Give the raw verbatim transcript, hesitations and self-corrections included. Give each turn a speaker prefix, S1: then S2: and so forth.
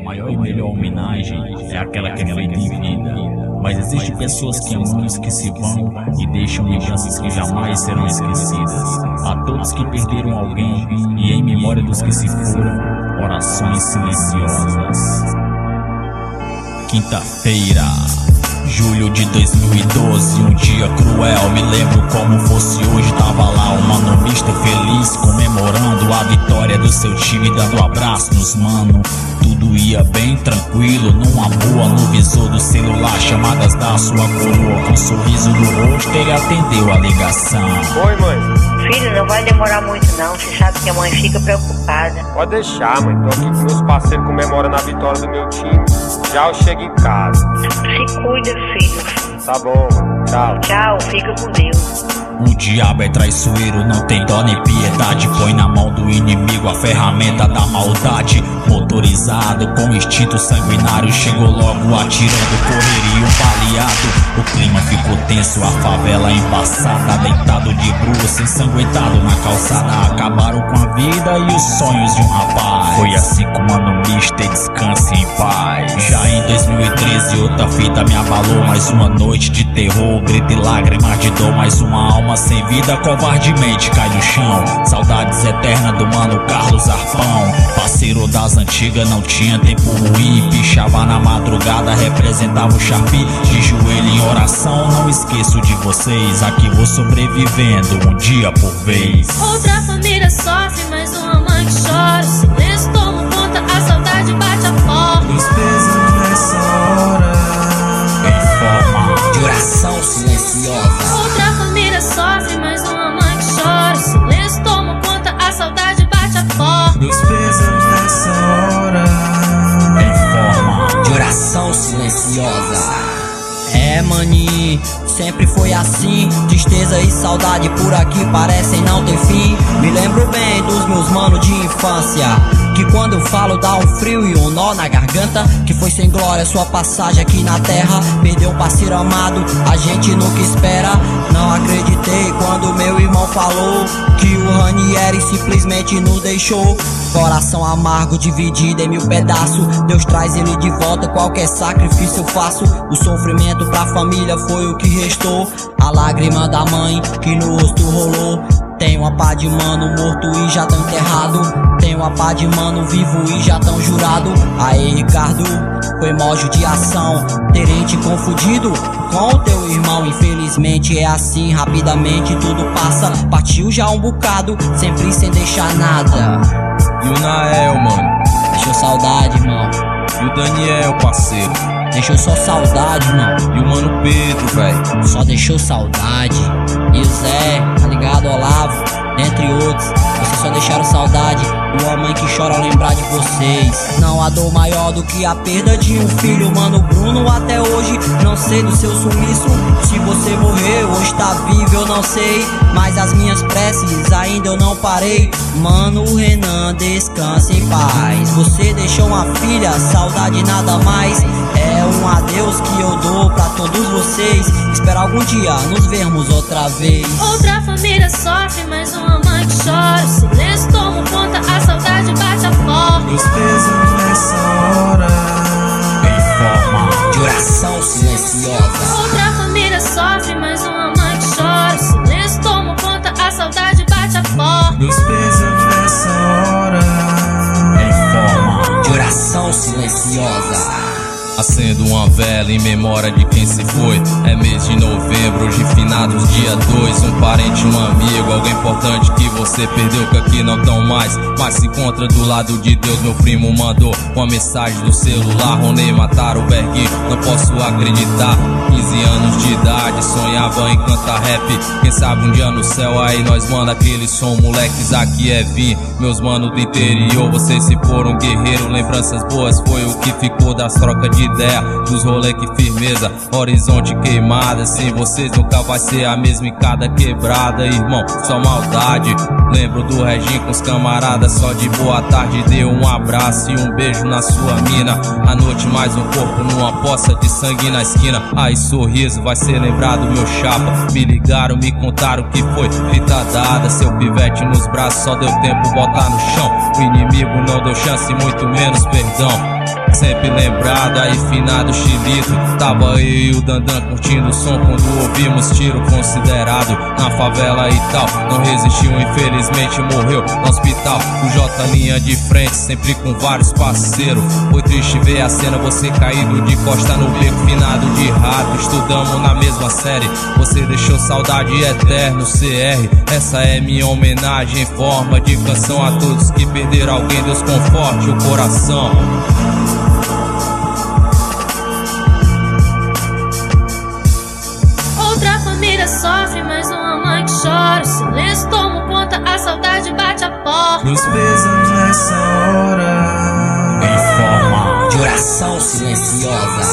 S1: A maior e melhor homenagem é aquela que é feita em vida. Mas existem pessoas que amamos que se vão e deixam lembranças que jamais serão esquecidas. A todos que perderam alguém e em memória dos que se foram, orações silenciosas. Quinta-feira, julho de dois mil e doze, um dia cruel, me lembro como fosse hoje. Tava lá o mano misto feliz, comemorando a vitória do seu time, dando abraço nos mano. Tudo ia bem tranquilo, numa boa, no visor do celular, chamadas da sua coroa. Com um sorriso no rosto, ele atendeu a ligação.
S2: Oi, mãe.
S3: Filho, não vai demorar muito não, você sabe que a mãe fica preocupada.
S2: Pode deixar, mãe, tô aqui com meus parceiros comemorando a vitória do meu time. Já eu chego em casa.
S3: Se cuida, filho.
S2: Tá bom, mãe. Tchau.
S3: Tchau, fica com Deus.
S1: O diabo é traiçoeiro, não tem dó nem piedade. Põe na mão do inimigo a ferramenta da maldade. Motorizado com instinto sanguinário, chegou logo atirando, correria um baleado. O clima ficou tenso, a favela embaçada, deitado de bruços, ensanguentado na calçada. Acabaram com a vida e os sonhos de um rapaz. Foi assim com o mano mister, descanse em paz. Já em dois mil e treze outra fita me abalou, mais uma noite de terror, grito e lágrimas de dor. Mais uma alma sem vida covardemente cai no chão. Saudades eternas do mano Carlos Arpão, parceiro das antigas, não tinha tempo ruim. Pichava na madrugada, representava o Sharpie. De joelho em oração, não esqueço de vocês. Aqui vou sobrevivendo, um dia por vez.
S4: Outra família sofre, mais uma mãe que chora. O silêncio toma conta, a saudade bate a porta.
S5: Meus pesos nessa hora,
S1: em forma de oração silenciosa.
S4: Outra família sofre, mais uma mãe que chora. O silêncio toma conta, a saudade bate a porta.
S5: meus pesos nessa hora,
S1: Em forma de oração silenciosa.
S6: É, maninho, sempre foi assim. Tristeza e saudade por aqui parecem não ter fim. Me lembro bem dos meus manos de infância, que quando eu falo dá um frio e um nó na garganta. Que foi sem glória sua passagem aqui na terra. Perdeu um parceiro amado, a gente nunca espera. Não acreditei quando meu irmão falou que o Ranieri simplesmente nos deixou. Coração amargo, dividido em mil pedaços. Deus traz ele de volta, qualquer sacrifício eu faço. O sofrimento pra família foi o que restou. A lágrima da mãe que no rosto rolou. Tem uma pá de mano morto e já tão enterrado. Tem uma pá de mano vivo e já tão jurado. Aí, Ricardo, foi mó judiação terem te confundido com o teu irmão. Infelizmente é assim, rapidamente tudo passa. Partiu já um bocado, sempre sem deixar nada.
S5: e o Nael, mano,
S6: Deixou saudade, irmão.
S5: e o Daniel, parceiro,
S6: Deixou só saudade, irmão.
S5: e o mano Pedro, velho.
S6: Só deixou saudade. E o Zé, tá ligado, Olavo, dentre outros. Vocês só deixaram saudade. E uma mãe que chora ao lembrar de vocês. Não há dor maior do que a perda de um filho. Mano Bruno, até hoje não sei do seu sumiço. Se você morreu ou está vivo eu não sei, mas as minhas preces ainda eu não parei. Mano Renan, descanse em paz. Você deixou uma filha, saudade nada mais. É um adeus que eu dou pra todos vocês. Espero algum dia nos vermos outra vez.
S4: Outra família sofre, mais uma mãe que chora. O silêncio toma conta, a saudade bate a porta.
S5: Meus pesos nessa hora,
S1: Em forma de oração silenciosa.
S4: Outra família sofre, mais uma mãe que chora. O silêncio toma conta, a saudade bate a porta.
S5: meus pesos nessa hora,
S1: Em forma de oração silenciosa.
S5: acendo uma vela em memória de quem se foi. É mês de novembro, hoje finados dia dois. Um parente, um amigo, alguém importante que você perdeu, que aqui não tão mais, mas se encontra do lado de Deus. Meu primo mandou uma mensagem do celular: Ronei, mataram o Berguinho, não posso acreditar. Quinze anos de idade, sonhava em cantar rap. Quem sabe um dia no céu aí nós manda aquele som. Moleques, aqui é vim, meus manos do interior. Vocês se foram guerreiro, lembranças boas foi o que ficou das trocas de ideia, dos rolê que firmeza, horizonte queimada. Sem vocês nunca vai ser a mesma em cada quebrada, irmão, só maldade. Lembro do Reginho com os camaradas, só de boa tarde deu um abraço e um beijo na sua mina. À noite mais um corpo numa poça de sangue na esquina. Aí sorriso vai ser lembrado, meu chapa. Me ligaram, me contaram que foi fita dada. Seu pivete nos braços só deu tempo botar no chão. O inimigo não deu chance, muito menos perdão. sempre lembrado. Aí finado Chilito, tava eu e o Dandan curtindo o som quando ouvimos tiro considerado na favela e tal. Não resistiu, infelizmente morreu no hospital. O J linha de frente, sempre com vários parceiros. Foi triste ver a cena, você caído de costa no beco, finado de rato. Estudamos na mesma série, você deixou saudade eterno, C R. Essa é minha homenagem em forma de canção a todos que perderam alguém. Deus conforte o coração.
S4: Outra família sofre, mas uma mãe que chora. O silêncio toma conta, a saudade bate a porta.
S7: Meus pêsames nessa hora,
S6: em forma de oração silenciosa.